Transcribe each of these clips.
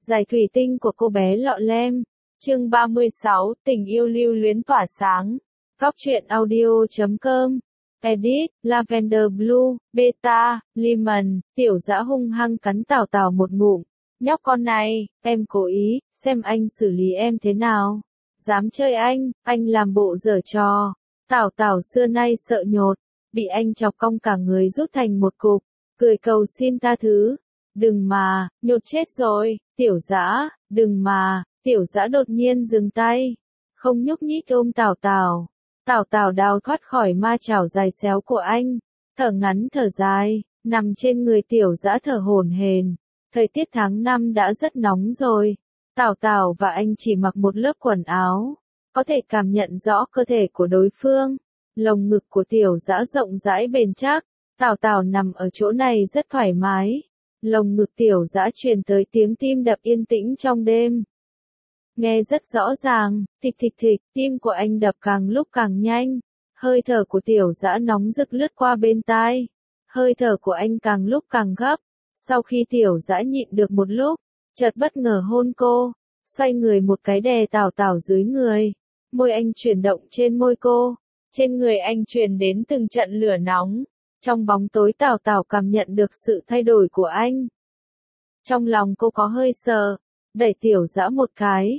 Giải thủy tinh của cô bé lọ lem. Chương 36, tình yêu lưu luyến tỏa sáng. Góc truyện audio.com. Edit, Lavender Blue, Beta, Lemon. Tiểu Dã hung hăng cắn Tào Tào một ngụm. Nhóc con này, em cố ý, xem anh xử lý em thế nào. Dám chơi anh làm bộ giở trò. Tào Tào xưa nay sợ nhột, bị anh chọc cong cả người rút thành một cục, cười cầu xin tha thứ. Đừng mà, nhột chết rồi, Tiểu Dã, đừng mà. Tiểu Dã đột nhiên dừng tay, không nhúc nhích ôm Tào Tào. Tào Tào đào thoát khỏi ma chảo dài xéo của anh, thở ngắn thở dài, nằm trên người Tiểu Dã thở hổn hển. Thời tiết tháng 5 đã rất nóng rồi. Tào Tào và anh chỉ mặc một lớp quần áo, có thể cảm nhận rõ cơ thể của đối phương. Lồng ngực của Tiểu Dã rộng rãi bền chắc, Tào Tào nằm ở chỗ này rất thoải mái. Lồng ngực Tiểu Dã truyền tới tiếng tim đập yên tĩnh trong đêm. Nghe rất rõ ràng, thịch thịch thịch, tim của anh đập càng lúc càng nhanh. Hơi thở của Tiểu Dã nóng rực lướt qua bên tai. Hơi thở của anh càng lúc càng gấp. Sau khi Tiểu Dã nhịn được một lúc, chợt bất ngờ hôn cô, xoay người một cái đè Tào Tào dưới người. Môi anh chuyển động trên môi cô, trên người anh truyền đến từng trận lửa nóng. Trong bóng tối Tào Tào cảm nhận được sự thay đổi của anh. Trong lòng cô có hơi sợ, đẩy Tiểu Dã một cái.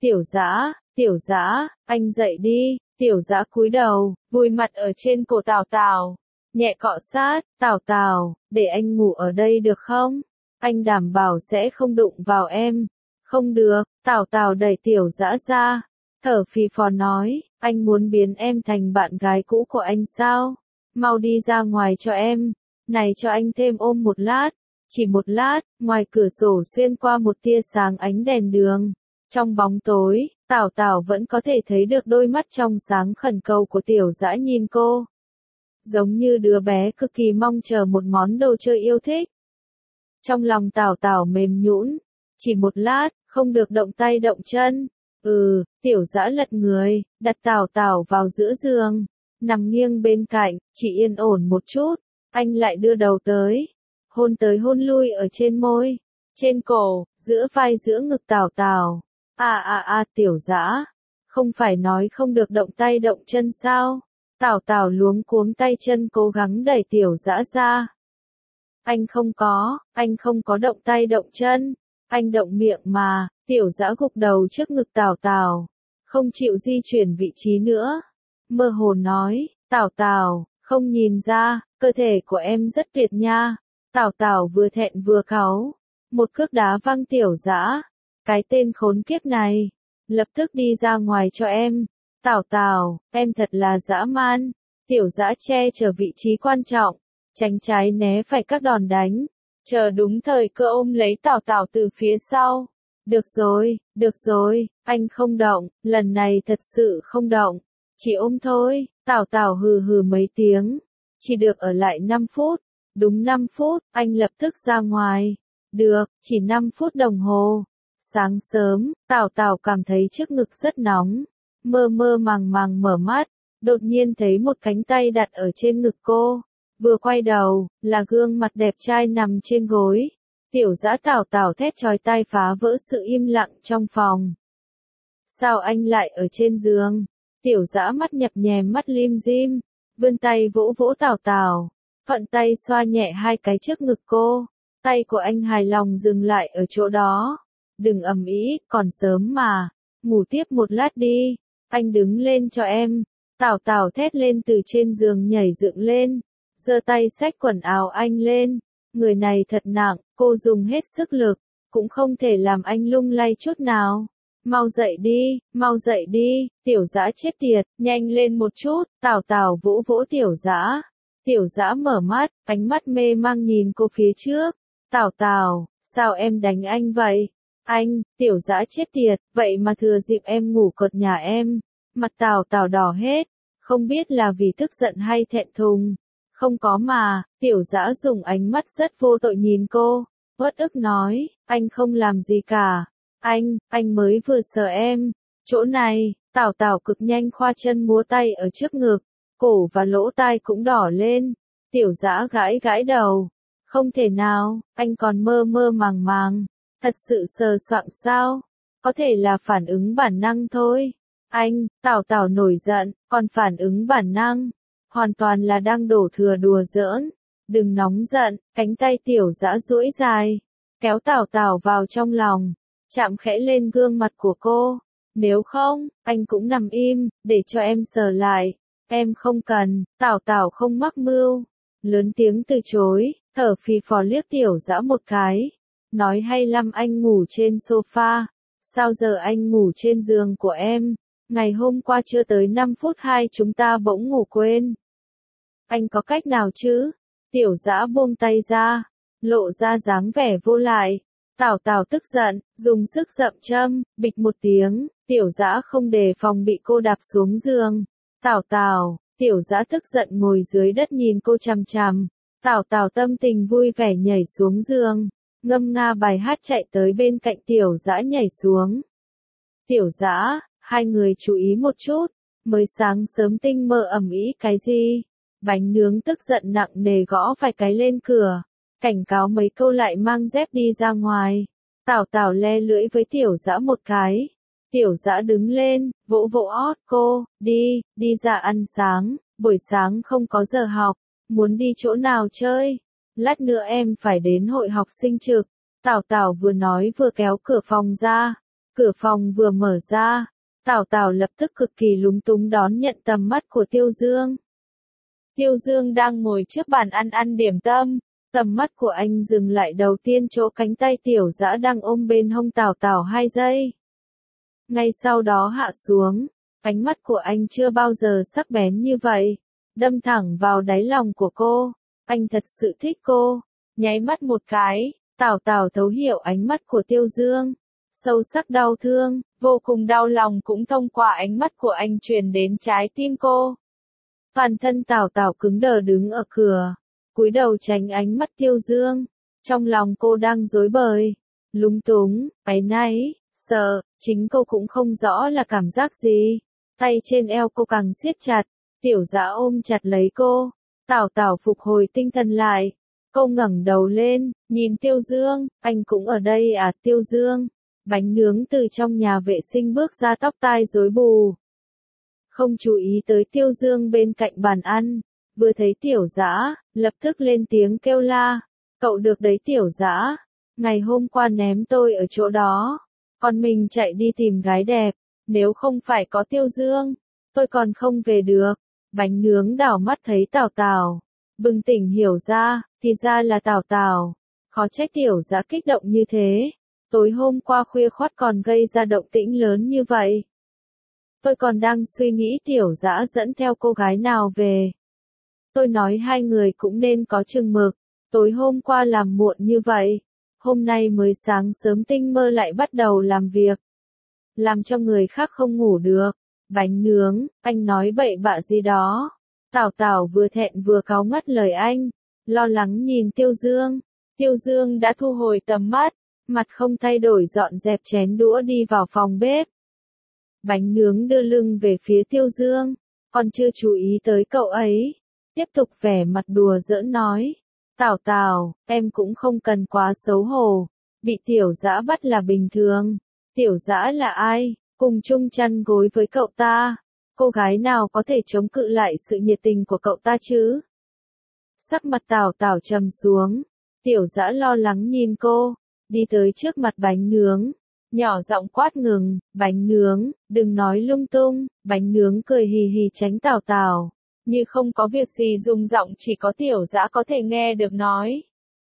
Tiểu Dã, anh dậy đi. Tiểu Dã cúi đầu, vùi mặt ở trên cổ Tào Tào, nhẹ cọ sát. Tào Tào, để anh ngủ ở đây được không? Anh đảm bảo sẽ không đụng vào em. Không được. Tào Tào đẩy Tiểu Dã ra, thở phì phò nói, anh muốn biến em thành bạn gái cũ của anh sao? Mau đi ra ngoài cho em. Này, cho anh thêm ôm một lát. Chỉ một lát, ngoài cửa sổ xuyên qua một tia sáng ánh đèn đường. Trong bóng tối, Tào Tào vẫn có thể thấy được đôi mắt trong sáng khẩn cầu của Tiểu Dã nhìn cô. Giống như đứa bé cực kỳ mong chờ một món đồ chơi yêu thích. Trong lòng Tào Tào mềm nhũn, chỉ một lát, không được động tay động chân. Tiểu Dã lật người, đặt Tào Tào vào giữa giường, nằm nghiêng bên cạnh, chỉ yên ổn một chút. Anh lại đưa đầu tới hôn lui ở trên môi, trên cổ, giữa vai giữa ngực Tào Tào. Tiểu Dã, không phải nói không được động tay động chân sao? Tào Tào luống cuống tay chân cố gắng đẩy Tiểu Dã ra. Anh không có động tay động chân, anh động miệng mà. Tiểu Dã gục đầu trước ngực Tào Tào, không chịu di chuyển vị trí nữa. Mơ hồ nói, Tào Tào, không nhìn ra, cơ thể của em rất tuyệt nha. Tào Tào vừa thẹn vừa cáu, một cước đá văng Tiểu Dã. Cái tên khốn kiếp này, lập tức đi ra ngoài cho em. Tào Tào, em thật là dã man. Tiểu Dã che chở vị trí quan trọng, tránh trái né phải các đòn đánh, chờ đúng thời cơ ôm lấy Tào Tào từ phía sau. Được rồi, anh không động, lần này thật sự không động, chỉ ôm thôi. Tào Tào hừ hừ mấy tiếng, chỉ được ở lại 5 phút, đúng 5 phút, anh lập tức ra ngoài. Được, chỉ 5 phút đồng hồ. Sáng sớm, Tào Tào cảm thấy trước ngực rất nóng, mơ mơ màng màng mở mắt, đột nhiên thấy một cánh tay đặt ở trên ngực cô. Vừa quay đầu, là gương mặt đẹp trai nằm trên gối. Tiểu Dã. Tào Tào thét chói tai phá vỡ sự im lặng trong phòng. Sao anh lại ở trên giường? Tiểu Dã mắt nhập nhèm mắt lim dim, vươn tay vỗ vỗ Tào Tào, thuận tay xoa nhẹ hai cái trước ngực cô. Tay của anh hài lòng dừng lại ở chỗ đó. Đừng ầm ĩ, còn sớm mà, ngủ tiếp một lát đi, anh đứng lên cho em. Tào Tào thét lên từ trên giường nhảy dựng lên, giơ tay xách quần áo anh lên. Người này thật nặng, cô dùng hết sức lực, cũng không thể làm anh lung lay chút nào. Mau dậy đi, Tiểu Dã chết tiệt, nhanh lên một chút. Tào Tào vỗ vỗ Tiểu Dã. Tiểu Dã mở mắt, ánh mắt mê mang nhìn cô phía trước. Tào Tào, sao em đánh anh vậy? Tiểu Dã chết tiệt, vậy mà thừa dịp em ngủ cợt nhà em. Mặt Tào Tào đỏ hết, không biết là vì tức giận hay thẹn thùng. Không có mà. Tiểu Dã dùng ánh mắt rất vô tội nhìn cô, uất ức nói, anh không làm gì cả. Anh mới vừa sờ em. Chỗ này. Tào Tào cực nhanh khoa chân múa tay ở trước ngực, cổ và lỗ tai cũng đỏ lên. Tiểu Dã gãi gãi đầu. Không thể nào, anh còn mơ mơ màng màng. Thật sự sờ soạng sao? Có thể là phản ứng bản năng thôi. Anh, Tào Tào nổi giận, còn phản ứng bản năng. Hoàn toàn là đang đổ thừa đùa giỡn. Đừng nóng giận, cánh tay Tiểu Dã duỗi dài. Kéo Tào Tào vào trong lòng. Chạm khẽ lên gương mặt của cô. Nếu không, anh cũng nằm im, để cho em sờ lại. Em không cần, Tào Tào không mắc mưu. Lớn tiếng từ chối, thở phì phò liếc Tiểu Dã một cái. Nói hay lắm anh ngủ trên sofa. Sao giờ anh ngủ trên giường của em? Ngày hôm qua chưa tới 5 phút hai chúng ta bỗng ngủ quên. Anh có cách nào chứ? Tiểu Dã buông tay ra, lộ ra dáng vẻ vô lại. Tào Tào tức giận, dùng sức dậm châm, bịch một tiếng, Tiểu Dã không đề phòng bị cô đạp xuống giường. Tào Tào, Tiểu Dã tức giận ngồi dưới đất nhìn cô chằm chằm. Tào Tào tâm tình vui vẻ nhảy xuống giường, ngâm nga bài hát chạy tới bên cạnh Tiểu Dã nhảy xuống. Tiểu Dã, hai người chú ý một chút, mới sáng sớm tinh mơ ầm ĩ cái gì? Bánh nướng tức giận nặng nề gõ vài cái lên cửa, cảnh cáo mấy câu lại mang dép đi ra ngoài. Tào Tào le lưỡi với Tiểu Dã một cái. Tiểu Dã đứng lên, vỗ vỗ ót cô, đi ra ăn sáng, buổi sáng không có giờ học, muốn đi chỗ nào chơi? Lát nữa em phải đến hội học sinh trực. Tào Tào vừa nói vừa kéo cửa phòng ra. Cửa phòng vừa mở ra, Tào Tào lập tức cực kỳ lúng túng đón nhận tầm mắt của Tiêu Dương. Tiêu Dương đang ngồi trước bàn ăn điểm tâm, tầm mắt của anh dừng lại đầu tiên chỗ cánh tay Tiểu Dã đang ôm bên hông Tào Tào 2 giây. Ngay sau đó hạ xuống, ánh mắt của anh chưa bao giờ sắc bén như vậy, đâm thẳng vào đáy lòng của cô. Anh thật sự thích cô. Nháy mắt một cái, Tào Tào thấu hiểu ánh mắt của Tiêu Dương. Sâu sắc đau thương, vô cùng đau lòng cũng thông qua ánh mắt của anh truyền đến trái tim cô. Toàn thân Tào Tào cứng đờ đứng ở cửa, cúi đầu tránh ánh mắt Tiêu Dương. Trong lòng cô đang rối bời, lúng túng, áy náy, sợ, chính cô cũng không rõ là cảm giác gì. Tay trên eo cô càng siết chặt, Tiểu Dã ôm chặt lấy cô. Tào Tào phục hồi tinh thần lại. Cô ngẩng đầu lên, nhìn Tiêu Dương, anh cũng ở đây à? Tiêu Dương. Bánh nướng từ trong nhà vệ sinh bước ra, tóc tai rối bù. Không chú ý tới Tiêu Dương bên cạnh bàn ăn, vừa thấy Tiểu Dã, lập tức lên tiếng kêu la. Cậu được đấy Tiểu Dã, ngày hôm qua ném tôi ở chỗ đó, còn mình chạy đi tìm gái đẹp, nếu không phải có Tiêu Dương, tôi còn không về được. Bánh nướng đảo mắt thấy Tào Tào, bừng tỉnh hiểu ra, thì ra là Tào Tào. Khó trách Tiểu Dã kích động như thế. Tối hôm qua khuya khoắt còn gây ra động tĩnh lớn như vậy. Tôi còn đang suy nghĩ Tiểu Dã dẫn theo cô gái nào về. Tôi nói hai người cũng nên có chừng mực. Tối hôm qua làm muộn như vậy, hôm nay mới sáng sớm tinh mơ lại bắt đầu làm việc, làm cho người khác không ngủ được. Bánh nướng, anh nói bậy bạ gì đó? Tào Tào vừa thẹn vừa cáu ngắt lời anh, lo lắng nhìn Tiêu Dương. Tiêu Dương đã thu hồi tầm mắt, mặt không thay đổi dọn dẹp chén đũa đi vào phòng bếp. Bánh nướng đưa lưng về phía Tiêu Dương, còn chưa chú ý tới cậu ấy. Tiếp tục vẻ mặt đùa giỡn nói, Tào Tào, em cũng không cần quá xấu hổ, bị Tiểu Dã bắt là bình thường. Tiểu Dã là ai? Cùng chung chăn gối với cậu ta, cô gái nào có thể chống cự lại sự nhiệt tình của cậu ta chứ? Sắc mặt Tào Tào trầm xuống, Tiểu Dã lo lắng nhìn cô, đi tới trước mặt bánh nướng, nhỏ giọng quát ngừng. Bánh nướng, đừng nói lung tung. Bánh nướng cười hì hì tránh Tào Tào, như không có việc gì, dùng giọng chỉ có Tiểu Dã có thể nghe được nói.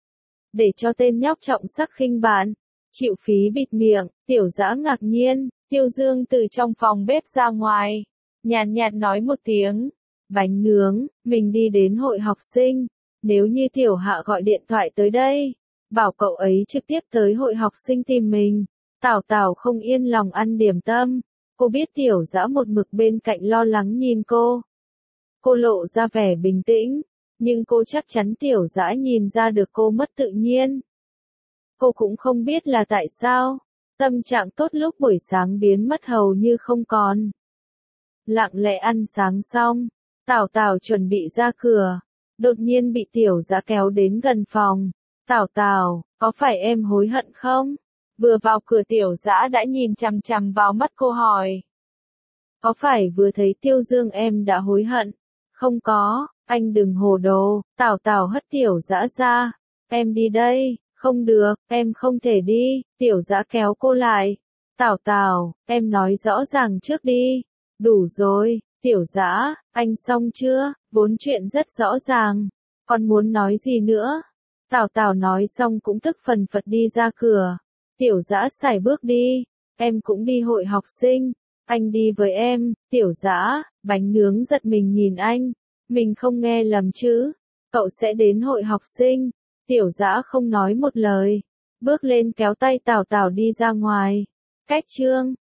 Để cho tên nhóc trọng sắc khinh bạn, chịu phí bịt miệng. Tiểu Dã ngạc nhiên. Tiêu Dương từ trong phòng bếp ra ngoài, nhàn nhạt nói một tiếng. Bánh nướng, mình đi đến hội học sinh. Nếu như Tiểu Hạ gọi điện thoại tới đây, bảo cậu ấy trực tiếp tới hội học sinh tìm mình. Tào Tào không yên lòng ăn điểm tâm. Cô biết Tiểu Dã một mực bên cạnh lo lắng nhìn cô. Cô lộ ra vẻ bình tĩnh, nhưng cô chắc chắn Tiểu Dã nhìn ra được cô mất tự nhiên. Cô cũng không biết là tại sao, tâm trạng tốt lúc buổi sáng biến mất hầu như không còn. Lặng lẽ ăn sáng xong, Tào Tào chuẩn bị ra cửa, đột nhiên bị Tiểu Dã kéo đến gần phòng. Tào Tào, có phải em hối hận không? Vừa vào cửa Tiểu Dã đã nhìn chằm chằm vào mắt cô hỏi. Có phải vừa thấy Tiêu Dương em đã hối hận? Không có, anh đừng hồ đồ, Tào Tào hất Tiểu Dã ra. Em đi đây, không được, em không thể đi, Tiểu Dã kéo cô lại. Tào Tào, em nói rõ ràng trước đi. Đủ rồi, Tiểu Dã, anh xong chưa, vốn chuyện rất rõ ràng. Còn muốn nói gì nữa? Tào Tào nói xong cũng tức phần phật đi ra cửa. Tiểu Dã sải bước đi. Em cũng đi hội học sinh. Anh đi với em, Tiểu Dã, bánh nướng giật mình nhìn anh. Mình không nghe lầm chứ? Cậu sẽ đến hội học sinh. Tiểu Dã không nói một lời. Bước lên kéo tay Tào Tào đi ra ngoài. Cách chương